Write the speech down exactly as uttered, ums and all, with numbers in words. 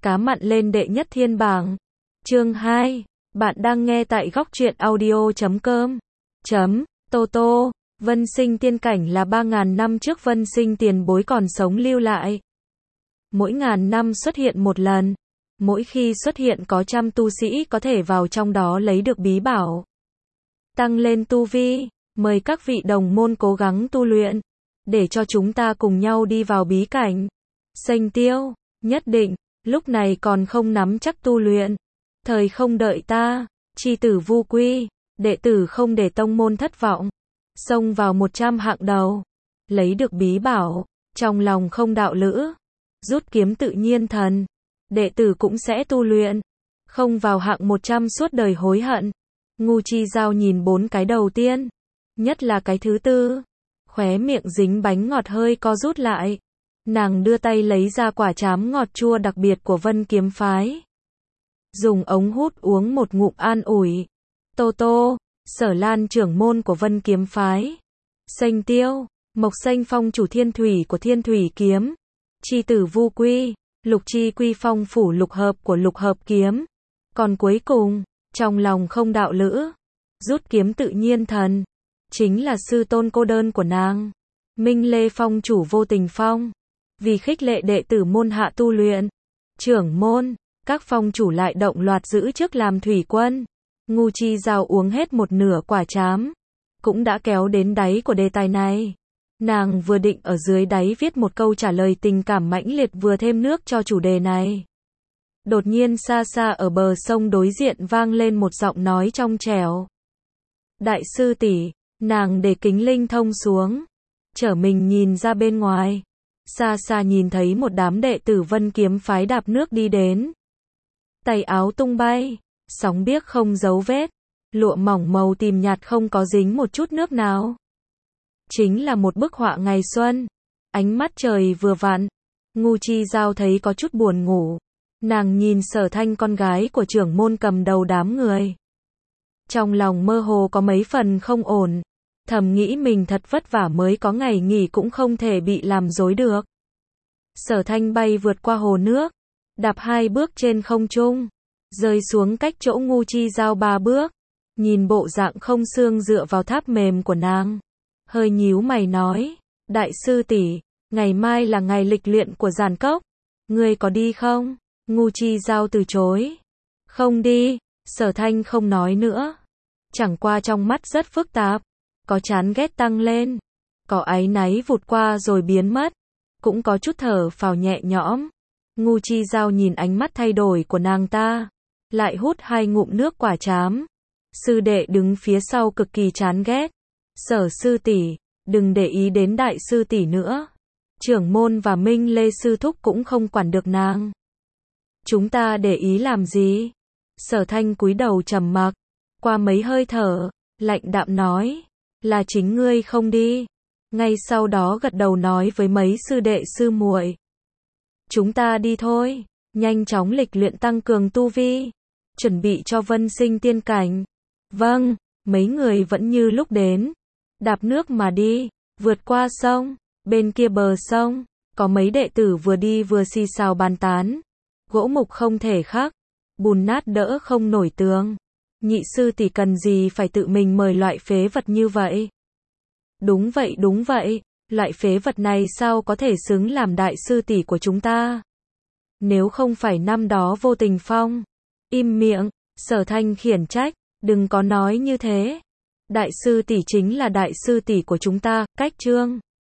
cá mặn lên đệ nhất thiên bảng. Chương hai. Bạn đang nghe tại góc truyện audio chấm com. Chấm, Tô Tô, Vân Sinh tiên cảnh là ba ngàn năm trước Vân Sinh tiền bối còn sống lưu lại. Mỗi ngàn năm xuất hiện một lần. Mỗi khi xuất hiện có trăm tu sĩ có thể vào trong đó lấy được bí bảo. Tăng lên tu vi, mời các vị đồng môn cố gắng tu luyện, để cho chúng ta cùng nhau đi vào bí cảnh. Sanh tiêu, nhất định, lúc này còn không nắm chắc tu luyện. Thời không đợi ta, chi tử vu quy, đệ tử không để tông môn thất vọng. Xông vào một trăm hạng đầu, lấy được bí bảo, trong lòng không đạo lữ. Rút kiếm tự nhiên thần, đệ tử cũng sẽ tu luyện. Không vào hạng một trăm suốt đời hối hận. Ngu Chi Giao nhìn bốn cái đầu tiên, nhất là cái thứ tư, khóe miệng dính bánh ngọt hơi co rút lại. Nàng đưa tay lấy ra quả trám ngọt chua đặc biệt của Vân Kiếm Phái. Dùng ống hút uống một ngụm an ủi. Tô Tô, Sở Lan trưởng môn của Vân Kiếm Phái. Sanh tiêu, Mộc Sanh phong chủ Thiên Thủy của Thiên Thủy Kiếm. Chi tử vu quy, Lục Chi quy phong phủ lục hợp của Lục Hợp Kiếm. Còn cuối cùng, trong lòng không đạo lữ, rút kiếm tự nhiên thần, chính là sư tôn cô đơn của nàng. Minh Lê phong chủ Vô Tình Phong. Vì khích lệ đệ tử môn hạ tu luyện, trưởng môn, các phong chủ lại động loạt giữ chức làm thủy quân. Ngu Chi Giao uống hết một nửa quả trám, cũng đã kéo đến đáy của đề tài này. Nàng vừa định ở dưới đáy viết một câu trả lời tình cảm mãnh liệt vừa thêm nước cho chủ đề này. Đột nhiên xa xa ở bờ sông đối diện vang lên một giọng nói trong trẻo. Đại sư tỷ, nàng để kính linh thông xuống, trở mình nhìn ra bên ngoài. Xa xa nhìn thấy một đám đệ tử Vân Kiếm Phái đạp nước đi đến. Tay áo tung bay, sóng biếc không dấu vết, lụa mỏng màu tím nhạt không có dính một chút nước nào. Chính là một bức họa ngày xuân. Ánh mắt trời vừa vặn. Ngu Chi Giao thấy có chút buồn ngủ. Nàng nhìn Sở Thanh con gái của trưởng môn cầm đầu đám người. Trong lòng mơ hồ có mấy phần không ổn. Thầm nghĩ mình thật vất vả mới có ngày nghỉ cũng không thể bị làm dối được. Sở Thanh bay vượt qua hồ nước, đạp hai bước trên không trung, rơi xuống cách chỗ Ngu Chi Giao ba bước. Nhìn bộ dạng không xương dựa vào tháp mềm của nàng, hơi nhíu mày nói, đại sư tỷ, ngày mai là ngày lịch luyện của Giàn Cốc, ngươi có đi không? Ngu Chi Giao từ chối. Không đi. Sở Thanh không nói nữa. Chẳng qua trong mắt rất phức tạp, có chán ghét tăng lên, có áy náy vụt qua rồi biến mất, cũng có chút thở phào nhẹ nhõm. Ngu Chi Giao nhìn ánh mắt thay đổi của nàng ta, lại hút hai ngụm nước quả trám. Sư đệ đứng phía sau cực kỳ chán ghét. Sở sư tỷ, đừng để ý đến đại sư tỷ nữa. Trưởng môn và Minh Lê sư thúc cũng không quản được nàng. Chúng ta để ý làm gì? Sở Thanh cúi đầu trầm mặc, qua mấy hơi thở, lạnh đạm nói, là chính ngươi không đi. Ngay sau đó gật đầu nói với mấy sư đệ sư muội, chúng ta đi thôi, nhanh chóng lịch luyện tăng cường tu vi, chuẩn bị cho Vân Sinh tiên cảnh. Vâng, mấy người vẫn như lúc đến, đạp nước mà đi, vượt qua sông. Bên kia bờ sông, có mấy đệ tử vừa đi vừa xì xào bàn tán. Gỗ mục không thể khắc, bùn nát đỡ không nổi tường. Nhị sư tỷ cần gì phải tự mình mời loại phế vật như vậy? Đúng vậy đúng vậy, loại phế vật này sao có thể xứng làm đại sư tỷ của chúng ta? Nếu không phải năm đó Vô Tình Phong. Im miệng, Sở Thanh khiển trách, đừng có nói như thế. Đại sư tỷ chính là đại sư tỷ của chúng ta, cách chương.